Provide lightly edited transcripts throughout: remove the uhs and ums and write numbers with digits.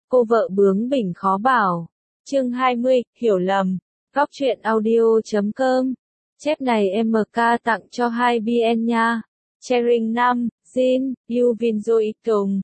Cô vợ bướng bỉnh khó bảo. Chương 20, hiểu lầm. Góc truyện audio.com. Chép này MK tặng cho 2BN nha. Chering Nam, Jin, Yuvin Joy Tùng,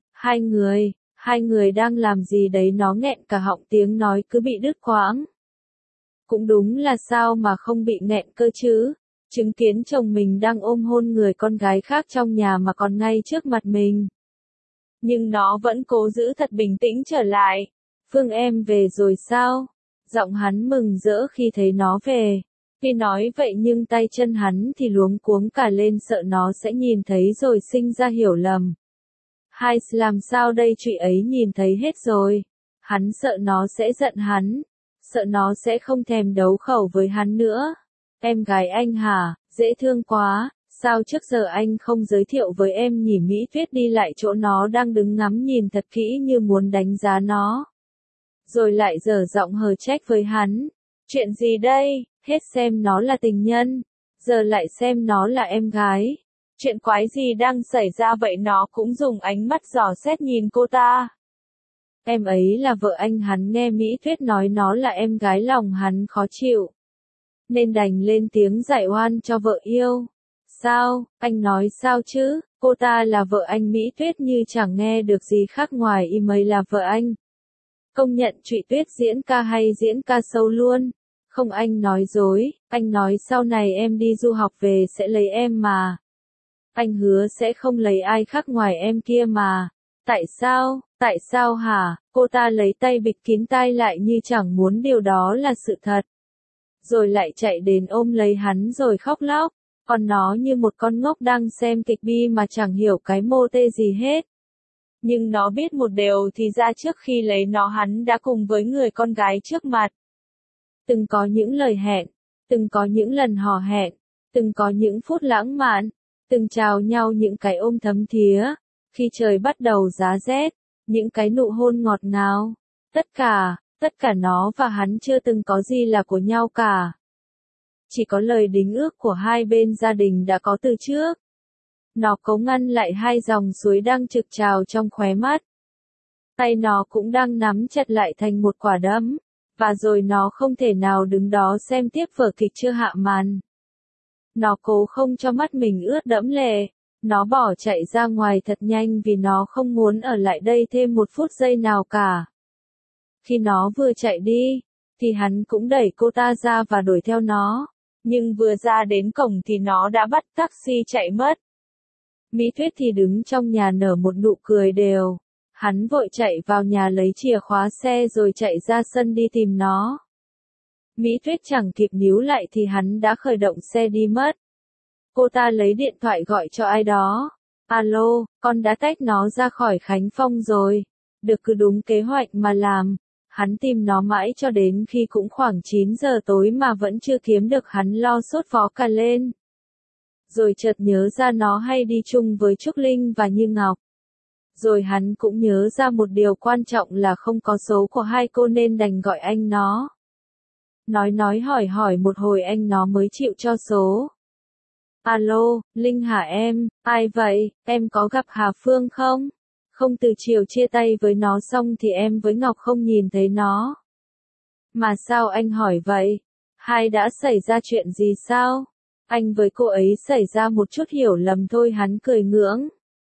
hai người đang làm gì đấy, nó nghẹn cả họng, tiếng nói cứ bị đứt quãng. Cũng đúng là sao mà không bị nghẹn cơ chứ, chứng kiến chồng mình đang ôm hôn người con gái khác trong nhà mà còn ngay trước mặt mình. Nhưng nó vẫn cố giữ thật bình tĩnh trở lại. Phương em về rồi sao? Giọng hắn mừng rỡ khi thấy nó về. Khi nói vậy nhưng tay chân hắn thì luống cuống cả lên, sợ nó sẽ nhìn thấy rồi sinh ra hiểu lầm. Hai làm sao đây, chị ấy nhìn thấy hết rồi. Hắn sợ nó sẽ giận hắn. Sợ nó sẽ không thèm đấu khẩu với hắn nữa. Em gái anh hả, dễ thương quá. Sao trước giờ anh không giới thiệu với em nhỉ? Mỹ Tuyết đi lại chỗ nó đang đứng ngắm nhìn thật kỹ như muốn đánh giá nó. Rồi lại dở giọng hờ trách với hắn. Chuyện gì đây, hết xem nó là tình nhân, giờ lại xem nó là em gái. Chuyện quái gì đang xảy ra vậy? Nó cũng dùng ánh mắt dò xét nhìn cô ta. Em ấy là vợ anh. Hắn nghe Mỹ Tuyết nói nó là em gái, lòng hắn khó chịu. Nên đành lên tiếng giải oan cho vợ yêu. Sao, anh nói sao chứ, cô ta là vợ anh. Mỹ Tuyết như chẳng nghe được gì khác ngoài im ấy là vợ anh. Công nhận chị Tuyết diễn ca hay, diễn ca sâu luôn. Không, anh nói dối, anh nói sau này em đi du học về sẽ lấy em mà. Anh hứa sẽ không lấy ai khác ngoài em kia mà. Tại sao hả? Cô ta lấy tay bịt kín tai lại như chẳng muốn điều đó là sự thật. Rồi lại chạy đến ôm lấy hắn rồi khóc lóc. Còn nó như một con ngốc đang xem kịch bi mà chẳng hiểu cái mô tê gì hết. Nhưng nó biết một điều thì ra trước khi lấy nó hắn đã cùng với người con gái trước mặt. Từng có những lời hẹn, từng có những lần hò hẹn, từng có những phút lãng mạn, từng chào nhau những cái ôm thấm thía, khi trời bắt đầu giá rét, những cái nụ hôn ngọt ngào. Tất cả nó và hắn chưa từng có gì là của nhau cả. Chỉ có lời đính ước của hai bên gia đình đã có từ trước. Nó cố ngăn lại hai dòng suối đang trực trào trong khóe mắt. Tay nó cũng đang nắm chặt lại thành một quả đấm. Và rồi nó không thể nào đứng đó xem tiếp vở kịch chưa hạ màn. Nó cố không cho mắt mình ướt đẫm lệ. Nó bỏ chạy ra ngoài thật nhanh vì nó không muốn ở lại đây thêm một phút giây nào cả. Khi nó vừa chạy đi, thì hắn cũng đẩy cô ta ra và đuổi theo nó. Nhưng vừa ra đến cổng thì nó đã bắt taxi chạy mất. Mỹ Tuyết thì đứng trong nhà nở một nụ cười đều. Hắn vội chạy vào nhà lấy chìa khóa xe rồi chạy ra sân đi tìm nó. Mỹ Tuyết chẳng kịp níu lại thì hắn đã khởi động xe đi mất. Cô ta lấy điện thoại gọi cho ai đó. Alo, con đã tách nó ra khỏi Khánh Phong rồi. Được, cứ đúng kế hoạch mà làm. Hắn tìm nó mãi cho đến khi cũng khoảng 9 giờ tối mà vẫn chưa kiếm được, hắn lo sốt vó cả lên. Rồi chợt nhớ ra nó hay đi chung với Trúc Linh và Như Ngọc. Rồi hắn cũng nhớ ra một điều quan trọng là không có số của hai cô nên đành gọi anh nó. Nói hỏi một hồi anh nó mới chịu cho số. Alo, Linh hả em, ai vậy, em có gặp Hà Phương không? Không, từ chiều chia tay với nó xong thì em với Ngọc không nhìn thấy nó. Mà sao anh hỏi vậy? Hai đã xảy ra chuyện gì sao? Anh với cô ấy xảy ra một chút hiểu lầm thôi, hắn cười ngưỡng.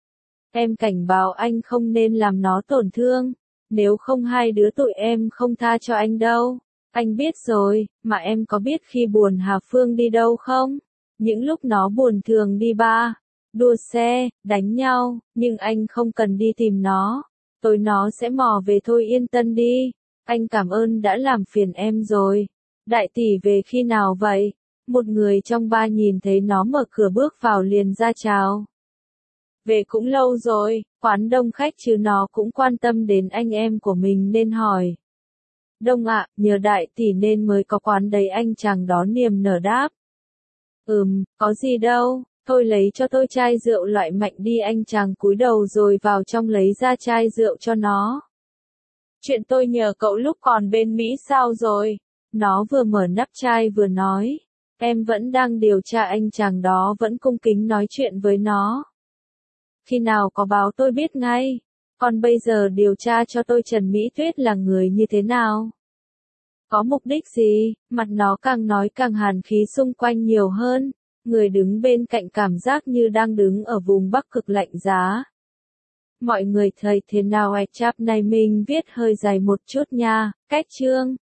Em cảnh báo anh không nên làm nó tổn thương. Nếu không hai đứa tụi em không tha cho anh đâu. Anh biết rồi, mà em có biết khi buồn Hà Phương đi đâu không? Những lúc nó buồn thường đi bar, đua xe, đánh nhau, nhưng anh không cần đi tìm nó. Tối nó sẽ mò về thôi, yên tâm đi. Anh cảm ơn đã làm phiền em rồi. Đại tỷ về khi nào vậy? Một người trong bar nhìn thấy nó mở cửa bước vào liền ra chào. Về cũng lâu rồi, quán đông khách chứ, nó cũng quan tâm đến anh em của mình nên hỏi. Đông ạ, nhờ đại tỷ nên mới có quán đấy, anh chàng đó niềm nở đáp. Có gì đâu, thôi lấy cho tôi chai rượu loại mạnh đi. Anh chàng cúi đầu rồi vào trong lấy ra chai rượu cho nó. Chuyện tôi nhờ cậu lúc còn bên Mỹ sao rồi? Nó vừa mở nắp chai vừa nói. Em vẫn đang điều tra. Anh chàng đó vẫn cung kính nói chuyện với nó. Khi nào có báo tôi biết ngay. Còn bây giờ điều tra cho tôi Trần Mỹ Tuyết là người như thế nào? Có mục đích gì? Mặt nó càng nói càng hàn khí xung quanh nhiều hơn. Người đứng bên cạnh cảm giác như đang đứng ở vùng Bắc Cực lạnh giá. Mọi người thấy thế nào chap này mình viết hơi dài một chút nha, cách chương.